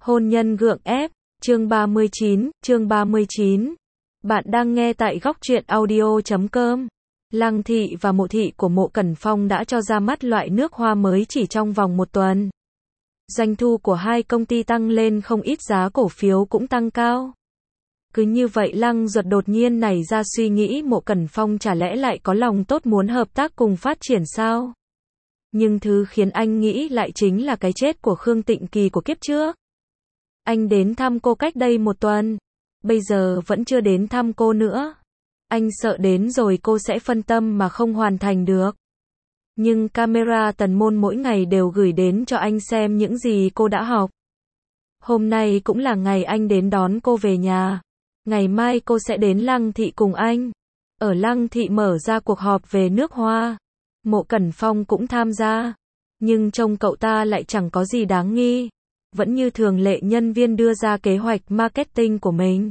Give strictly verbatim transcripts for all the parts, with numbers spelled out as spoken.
Hôn nhân gượng ép, chương ba mươi chín, chương ba mươi chín. Bạn đang nghe tại góc truyện audio chấm com. Lăng Thị và Mộ Thị của Mộ Cẩn Phong đã cho ra mắt loại nước hoa mới chỉ trong vòng một tuần. Doanh thu của hai công ty tăng lên không ít, giá cổ phiếu cũng tăng cao. Cứ như vậy Lăng Duật đột nhiên nảy ra suy nghĩ Mộ Cẩn Phong chả lẽ lại có lòng tốt muốn hợp tác cùng phát triển sao? Nhưng thứ khiến anh nghĩ lại chính là cái chết của Khương Tịnh Kỳ của kiếp trước. Anh đến thăm cô cách đây một tuần, bây giờ vẫn chưa đến thăm cô nữa. Anh sợ đến rồi cô sẽ phân tâm mà không hoàn thành được. Nhưng camera Tần Môn mỗi ngày đều gửi đến cho anh xem những gì cô đã học. Hôm nay cũng là ngày anh đến đón cô về nhà. Ngày mai cô sẽ đến Lăng Thị cùng anh. Ở Lăng Thị mở ra cuộc họp về nước hoa. Mộ Cẩn Phong cũng tham gia. Nhưng trông cậu ta lại chẳng có gì đáng nghi. Vẫn như thường lệ, nhân viên đưa ra kế hoạch marketing của mình.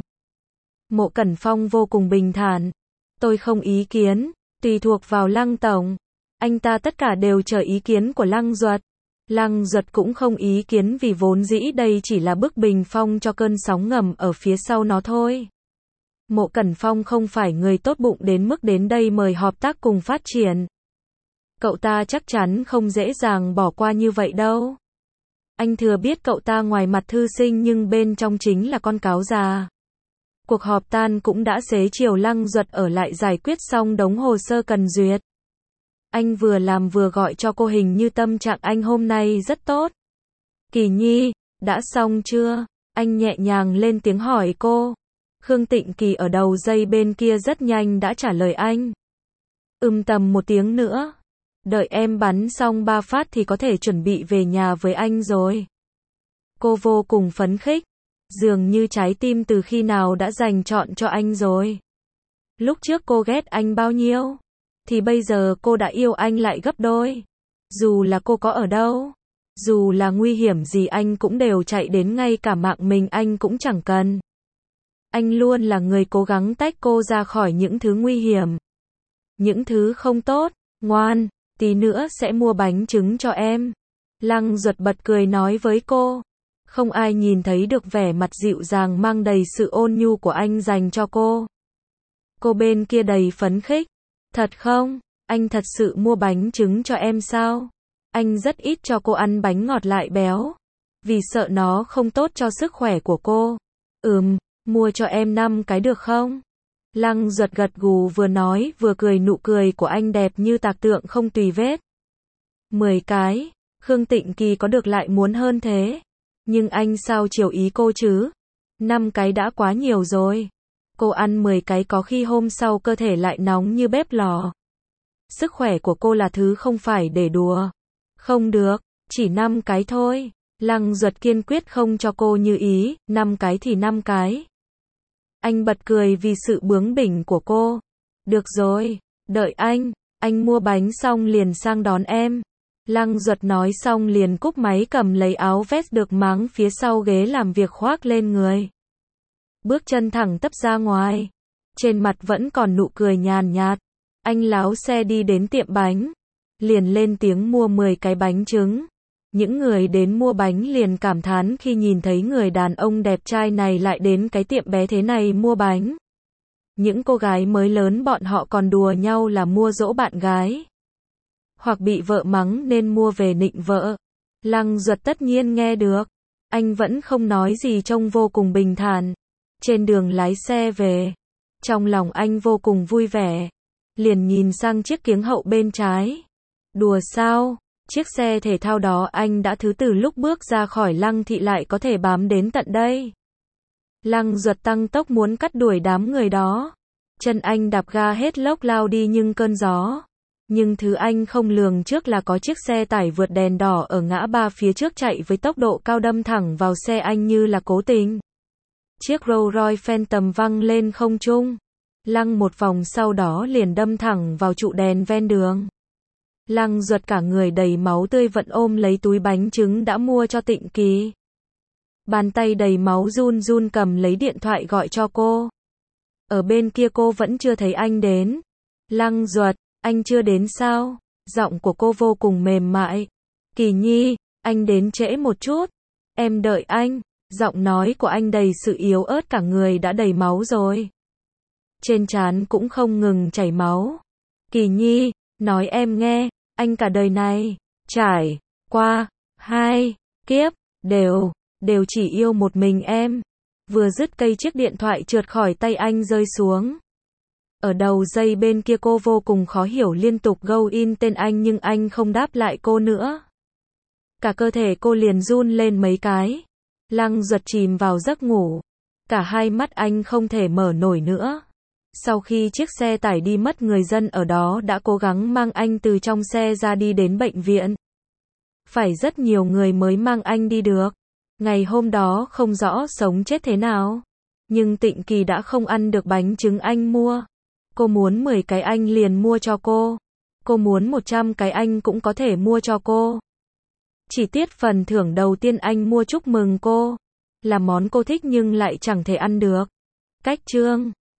Mộ Cẩn Phong vô cùng bình thản. Tôi không ý kiến, tùy thuộc vào Lăng Tổng. Anh ta tất cả đều chờ ý kiến của Lăng Duật. Lăng Duật cũng không ý kiến vì vốn dĩ đây chỉ là bức bình phong cho cơn sóng ngầm ở phía sau nó thôi. Mộ Cẩn Phong không phải người tốt bụng đến mức đến đây mời hợp tác cùng phát triển. Cậu ta chắc chắn không dễ dàng bỏ qua như vậy đâu. Anh thừa biết cậu ta ngoài mặt thư sinh nhưng bên trong chính là con cáo già. Cuộc họp tan cũng đã xế chiều, Lăng Duật ở lại giải quyết xong đống hồ sơ cần duyệt. Anh vừa làm vừa gọi cho cô, hình như tâm trạng anh hôm nay rất tốt. Kỳ Nhi, đã xong chưa? Anh nhẹ nhàng lên tiếng hỏi cô. Khương Tịnh Kỳ ở đầu dây bên kia rất nhanh đã trả lời anh. Ừm, tầm một tiếng nữa. Đợi em bắn xong ba phát thì có thể chuẩn bị về nhà với anh rồi. Cô vô cùng phấn khích. Dường như trái tim từ khi nào đã dành chọn cho anh rồi. Lúc trước cô ghét anh bao nhiêu, thì bây giờ cô đã yêu anh lại gấp đôi. Dù là cô có ở đâu, dù là nguy hiểm gì anh cũng đều chạy đến, ngay cả mạng mình anh cũng chẳng cần. Anh luôn là người cố gắng tách cô ra khỏi những thứ nguy hiểm, những thứ không tốt. Ngoan, tí nữa sẽ mua bánh trứng cho em. Lăng Duật bật cười nói với cô. Không ai nhìn thấy được vẻ mặt dịu dàng mang đầy sự ôn nhu của anh dành cho cô. Cô bên kia đầy phấn khích. Thật không? Anh thật sự mua bánh trứng cho em sao? Anh rất ít cho cô ăn bánh ngọt lại béo, vì sợ nó không tốt cho sức khỏe của cô. Ừm, mua cho em năm cái được không? Lăng Duật gật gù, vừa nói vừa cười, nụ cười của anh đẹp như tạc tượng không tì vết. Mười cái, Khương Tịnh Kỳ có được lại muốn hơn thế. Nhưng anh sao chiều ý cô chứ? Năm cái đã quá nhiều rồi. Cô ăn mười cái có khi hôm sau cơ thể lại nóng như bếp lò. Sức khỏe của cô là thứ không phải để đùa. Không được, chỉ năm cái thôi. Lăng Duật kiên quyết không cho cô như ý, năm cái thì năm cái. Anh bật cười vì sự bướng bỉnh của cô. Được rồi, đợi anh, anh mua bánh xong liền sang đón em. Lăng Duật nói xong liền cúp máy, cầm lấy áo vest được máng phía sau ghế làm việc khoác lên người. Bước chân thẳng tắp ra ngoài. Trên mặt vẫn còn nụ cười nhàn nhạt. Anh lái xe đi đến tiệm bánh. Liền lên tiếng mua mười cái bánh trứng. Những người đến mua bánh liền cảm thán khi nhìn thấy người đàn ông đẹp trai này lại đến cái tiệm bé thế này mua bánh. Những cô gái mới lớn bọn họ còn đùa nhau là mua dỗ bạn gái, hoặc bị vợ mắng nên mua về nịnh vợ. Lăng Duật tất nhiên nghe được. Anh vẫn không nói gì, trông vô cùng bình thản. Trên đường lái xe về, trong lòng anh vô cùng vui vẻ. Liền nhìn sang chiếc kiếng hậu bên trái. Đùa sao? Chiếc xe thể thao đó anh đã thứ từ lúc bước ra khỏi Lăng Thị lại có thể bám đến tận đây. Lăng Duật tăng tốc muốn cắt đuổi đám người đó. Chân anh đạp ga hết lốc lao đi nhưng cơn gió. Nhưng thứ anh không lường trước là có chiếc xe tải vượt đèn đỏ ở ngã ba phía trước chạy với tốc độ cao đâm thẳng vào xe anh như là cố tình. Chiếc Rolls Royce Phantom văng lên không trung, lăng một vòng sau đó liền đâm thẳng vào trụ đèn ven đường. Lăng Duật cả người đầy máu tươi vẫn ôm lấy túi bánh trứng đã mua cho Tịnh Kỳ. Bàn tay đầy máu run run cầm lấy điện thoại gọi cho cô. Ở bên kia cô vẫn chưa thấy anh đến. Lăng Duật, anh chưa đến sao? Giọng của cô vô cùng mềm mại. Kỳ Nhi, anh đến trễ một chút. Em đợi anh. Giọng nói của anh đầy sự yếu ớt, cả người đã đầy máu rồi. Trên trán cũng không ngừng chảy máu. Kỳ Nhi, nói em nghe, anh cả đời này, trải qua, hai kiếp, đều, đều chỉ yêu một mình em. Vừa dứt cây chiếc điện thoại trượt khỏi tay anh rơi xuống. Ở đầu dây bên kia cô vô cùng khó hiểu liên tục gâu in tên anh nhưng anh không đáp lại cô nữa. Cả cơ thể cô liền run lên mấy cái. Lăng Duật chìm vào giấc ngủ. Cả hai mắt anh không thể mở nổi nữa. Sau khi chiếc xe tải đi mất, người dân ở đó đã cố gắng mang anh từ trong xe ra đi đến bệnh viện. Phải rất nhiều người mới mang anh đi được. Ngày hôm đó không rõ sống chết thế nào. Nhưng Tịnh Kỳ đã không ăn được bánh trứng anh mua. Cô muốn mười cái anh liền mua cho cô. Cô muốn một trăm cái anh cũng có thể mua cho cô. Chỉ tiếc phần thưởng đầu tiên anh mua chúc mừng cô là món cô thích nhưng lại chẳng thể ăn được. Cách chương